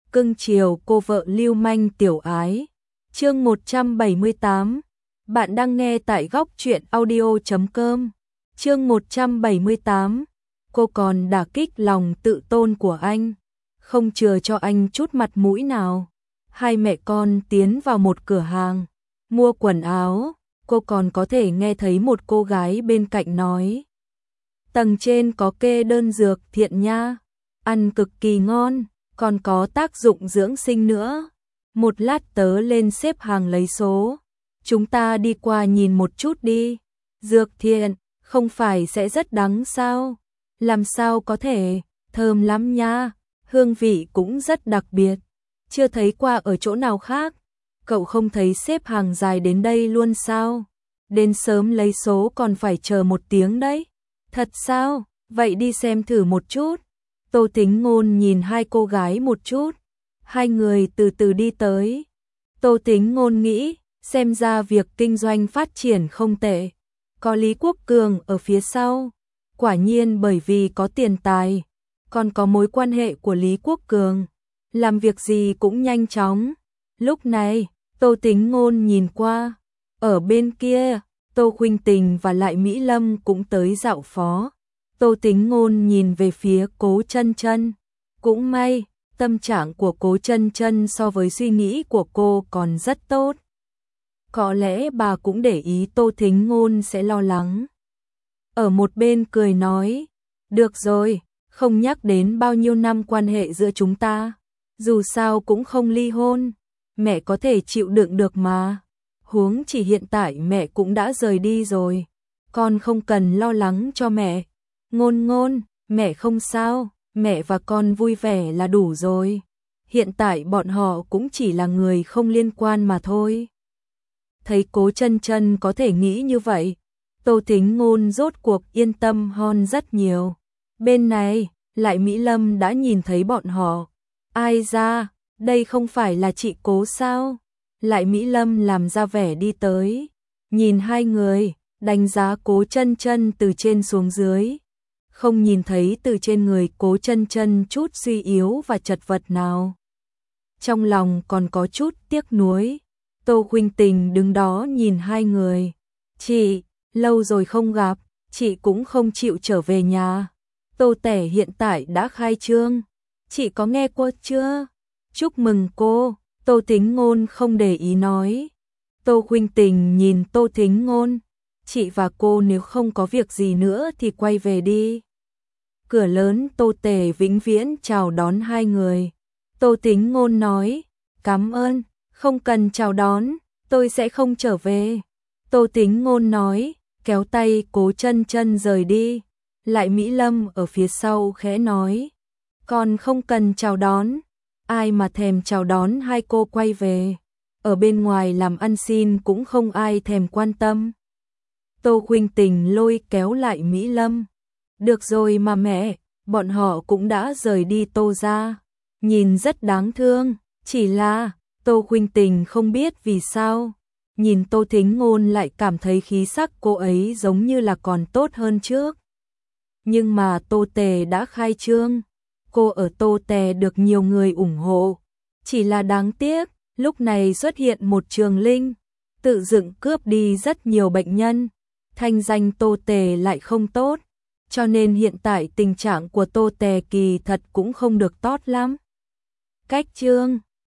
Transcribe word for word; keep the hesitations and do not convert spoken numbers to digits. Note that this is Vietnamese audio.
cưng chiều cô vợ lưu manh tiểu ái. Chương một trăm bảy mươi tám. Bạn đang nghe tại góc truyện audio chấm com. Chương một trăm bảy mươi tám. Cô còn đả kích lòng tự tôn của anh, không chừa cho anh chút mặt mũi nào. Hai mẹ con tiến vào một cửa hàng mua quần áo, cô còn có thể nghe thấy một cô gái bên cạnh nói: "Tầng trên có kê đơn dược thiện nha, ăn cực kỳ ngon, còn có tác dụng dưỡng sinh nữa. Một lát tớ lên xếp hàng lấy số, chúng ta đi qua nhìn một chút đi." "Dược thiện, không phải sẽ rất đắng sao?" "Làm sao có thể, thơm lắm nha, hương vị cũng rất đặc biệt, chưa thấy qua ở chỗ nào khác." "Cậu không thấy xếp hàng dài đến đây luôn sao? Đến sớm lấy số còn phải chờ một tiếng đấy." "Thật sao? Vậy đi xem thử một chút." Tô Tính Ngôn nhìn hai cô gái một chút, hai người từ từ đi tới. Tô Tính Ngôn nghĩ, xem ra việc kinh doanh phát triển không tệ, có Lý Quốc Cường ở phía sau. Quả nhiên bởi vì có tiền tài, còn có mối quan hệ của Lý Quốc Cường, làm việc gì cũng nhanh chóng. Lúc này, Tô Tính Ngôn nhìn qua, ở bên kia, Tô Khuynh Tình và Lại Mỹ Lâm cũng tới dạo phó. Tô Tính Ngôn nhìn về phía Cố Chân Chân, cũng may, tâm trạng của Cố Chân Chân so với suy nghĩ của cô còn rất tốt. Có lẽ bà cũng để ý Tô Tính Ngôn sẽ lo lắng. Ở một bên cười nói: "Được rồi, không nhắc đến bao nhiêu năm quan hệ giữa chúng ta, dù sao cũng không ly hôn, mẹ có thể chịu đựng được mà. Huống chỉ hiện tại mẹ cũng đã rời đi rồi, con không cần lo lắng cho mẹ." "Ngôn Ngôn, mẹ không sao, mẹ và con vui vẻ là đủ rồi. Hiện tại bọn họ cũng chỉ là người không liên quan mà thôi." Thấy Cố Chân Chân có thể nghĩ như vậy, Tô Tính Ngôn rốt cuộc yên tâm hơn rất nhiều. Bên này, Lại Mỹ Lâm đã nhìn thấy bọn họ. "Ai ra, đây không phải là chị Cố sao?" Lại Mỹ Lâm làm ra vẻ đi tới, nhìn hai người, đánh giá Cố Chân Chân từ trên xuống dưới. Không nhìn thấy từ trên người Cố Chân Chân chút suy yếu và chật vật nào. Trong lòng còn có chút tiếc nuối. Tô Khuynh Tình đứng đó nhìn hai người. "Chị, lâu rồi không gặp, chị cũng không chịu trở về nhà. Tô Tẻ hiện tại đã khai trương, chị có nghe qua chưa?" "Chúc mừng cô." Tô Tính Ngôn không để ý nói. Tô Khuynh Tình nhìn Tô Tính Ngôn: "Chị và cô nếu không có việc gì nữa thì quay về đi." Cửa lớn Tô Tể vĩnh viễn chào đón hai người. Tô Tính Ngôn nói: "Cảm ơn, không cần chào đón, tôi sẽ không trở về." Tô Tính Ngôn nói, kéo tay Cố Chân Chân rời đi. Lại Mỹ Lâm ở phía sau khẽ nói: "Còn không cần chào đón, ai mà thèm chào đón hai cô quay về. Ở bên ngoài làm ăn xin cũng không ai thèm quan tâm." Tô Khuynh Tình lôi kéo Lại Mỹ Lâm: "Được rồi mà mẹ, bọn họ cũng đã rời đi Tô gia, nhìn rất đáng thương." Chỉ là, Tô Khuynh Tình không biết vì sao, nhìn Tô Tính Ngôn lại cảm thấy khí sắc cô ấy giống như là còn tốt hơn trước. Nhưng mà Tô Tề đã khai trương, cô ở Tô Tề được nhiều người ủng hộ. Chỉ là đáng tiếc, lúc này xuất hiện một Trường Linh, tự dựng cướp đi rất nhiều bệnh nhân. Thanh danh Tô Tề lại không tốt, cho nên hiện tại tình trạng của Tô Tề kỳ thật cũng không được tốt lắm. Cách chương